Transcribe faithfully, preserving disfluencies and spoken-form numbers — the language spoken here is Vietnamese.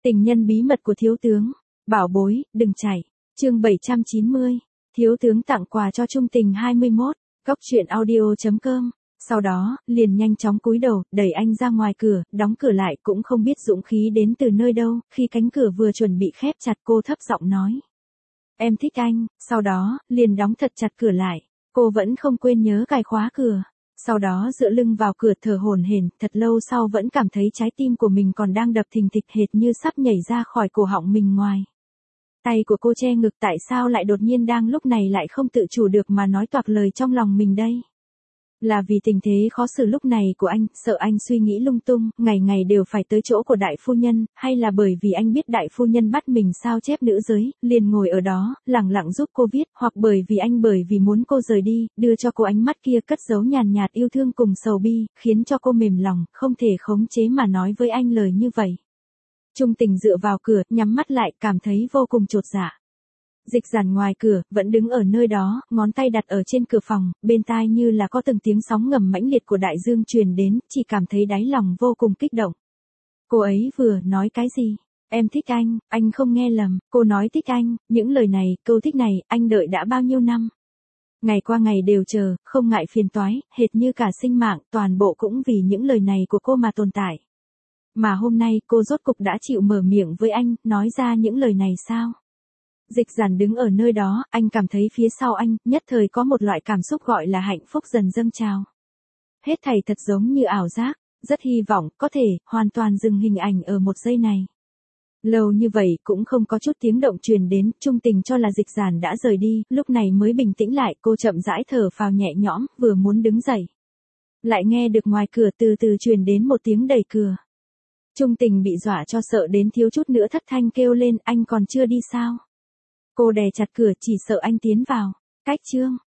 Tình nhân bí mật của thiếu tướng. Bảo bối, đừng chạy. Chương bảy trăm chín mươi. Thiếu tướng tặng quà cho Trung Tình hai mươi mốt. Góc truyện audio chấm com. Sau đó, liền nhanh chóng cúi đầu, đẩy anh ra ngoài cửa, đóng cửa lại, cũng không biết dũng khí đến từ nơi đâu, khi cánh cửa vừa chuẩn bị khép chặt cô thấp giọng nói. Em thích anh, sau đó, liền đóng thật chặt cửa lại. Cô vẫn không quên nhớ cài khóa cửa. Sau đó dựa lưng vào cửa thở hổn hển, thật lâu sau vẫn cảm thấy trái tim của mình còn đang đập thình thịch hệt như sắp nhảy ra khỏi cổ họng mình ngoài. Tay của cô che ngực, tại sao lại đột nhiên đang lúc này lại không tự chủ được mà nói toạc lời trong lòng mình đây? Là vì tình thế khó xử lúc này của anh, sợ anh suy nghĩ lung tung, ngày ngày đều phải tới chỗ của đại phu nhân, hay là bởi vì anh biết đại phu nhân bắt mình sao chép nữ giới, liền ngồi ở đó, lẳng lặng giúp cô viết, hoặc bởi vì anh bởi vì muốn cô rời đi, đưa cho cô ánh mắt kia cất giấu nhàn nhạt yêu thương cùng sầu bi, khiến cho cô mềm lòng, không thể khống chế mà nói với anh lời như vậy. Trung Tình dựa vào cửa, nhắm mắt lại, cảm thấy vô cùng chột dạ. Dịch Giản ngoài cửa, vẫn đứng ở nơi đó, ngón tay đặt ở trên cửa phòng, bên tai như là có từng tiếng sóng ngầm mãnh liệt của đại dương truyền đến, chỉ cảm thấy đáy lòng vô cùng kích động. Cô ấy vừa nói cái gì? Em thích anh, anh không nghe lầm, cô nói thích anh, những lời này, câu thích này, anh đợi đã bao nhiêu năm. Ngày qua ngày đều chờ, không ngại phiền toái, hệt như cả sinh mạng, toàn bộ cũng vì những lời này của cô mà tồn tại. Mà hôm nay, cô rốt cục đã chịu mở miệng với anh, nói ra những lời này sao? Dịch Giản đứng ở nơi đó, anh cảm thấy phía sau anh, nhất thời có một loại cảm xúc gọi là hạnh phúc dần dâng trào. Hết thảy thật giống như ảo giác, rất hy vọng, có thể, hoàn toàn dừng hình ảnh ở một giây này. Lâu như vậy cũng không có chút tiếng động truyền đến, Trung Tình cho là Dịch Giản đã rời đi, lúc này mới bình tĩnh lại, cô chậm rãi thở phào nhẹ nhõm, vừa muốn đứng dậy. Lại nghe được ngoài cửa từ từ truyền đến một tiếng đẩy cửa. Trung Tình bị dọa cho sợ đến thiếu chút nữa thất thanh kêu lên, anh còn chưa đi sao? Cô đè chặt cửa chỉ sợ anh tiến vào. Cách chương.